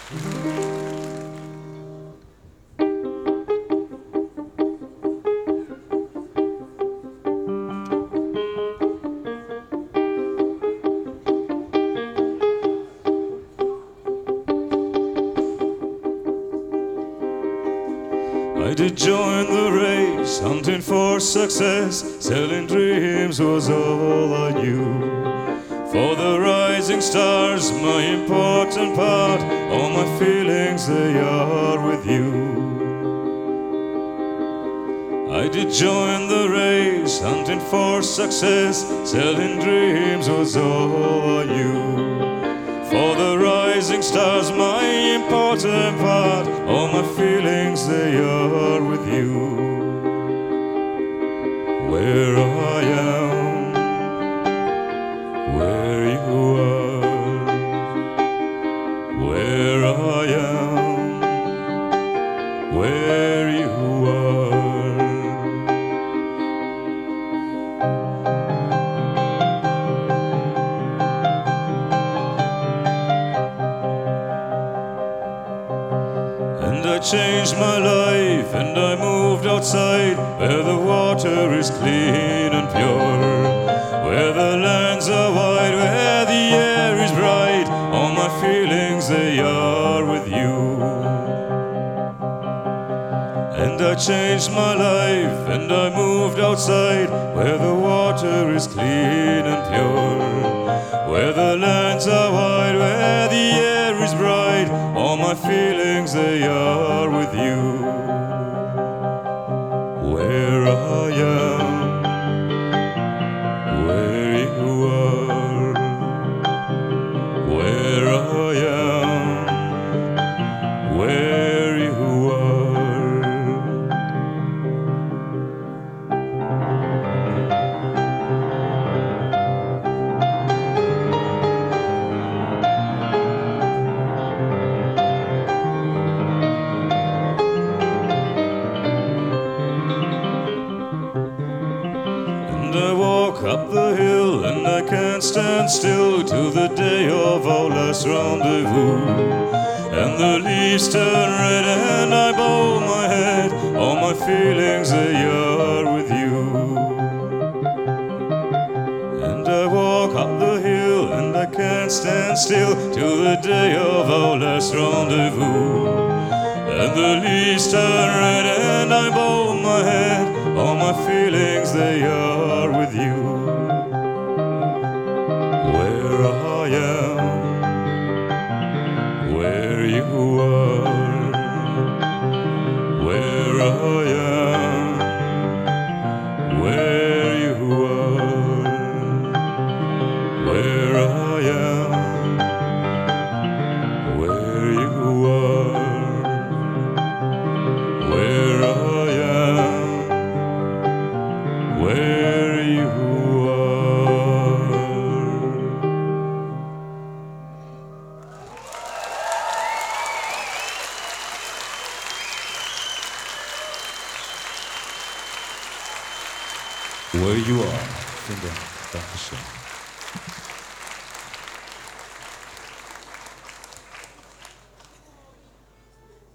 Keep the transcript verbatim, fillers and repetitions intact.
I did join the race, hunting for success. Selling dreams was all I knew. For the rising stars, my important part. All my feelings, they are with you. I did join the race, hunting for success. Selling dreams was all I knew. For the rising stars, my important part. All my feelings, they are with you. Where I am, where you are. Where I am, where you are. And I changed my life, and I moved outside, where the water is clean and pure, where the lands are wide, where the air is bright. All my feelings, they are with you. And I changed my life, and I moved outside, where the water is clean and pure, where the lands are wide, where the air is bright. All my feelings, they are with you. Where I am, where you are. Where I am, where you are. And I walk up the hill, and I can't stand still till the day of our last rendezvous. And the leaves turn red, and I bow my head. All my feelings, they are with you. And I walk up the hill, and I can't stand still till the day of our last rendezvous. And the leaves turn red, and I bow my head. All my feelings, they are with you. Where I am, where you are. Where I am, where you are. Where I am, where you are. Where I am, where you are. Where you are，真的，danke schön。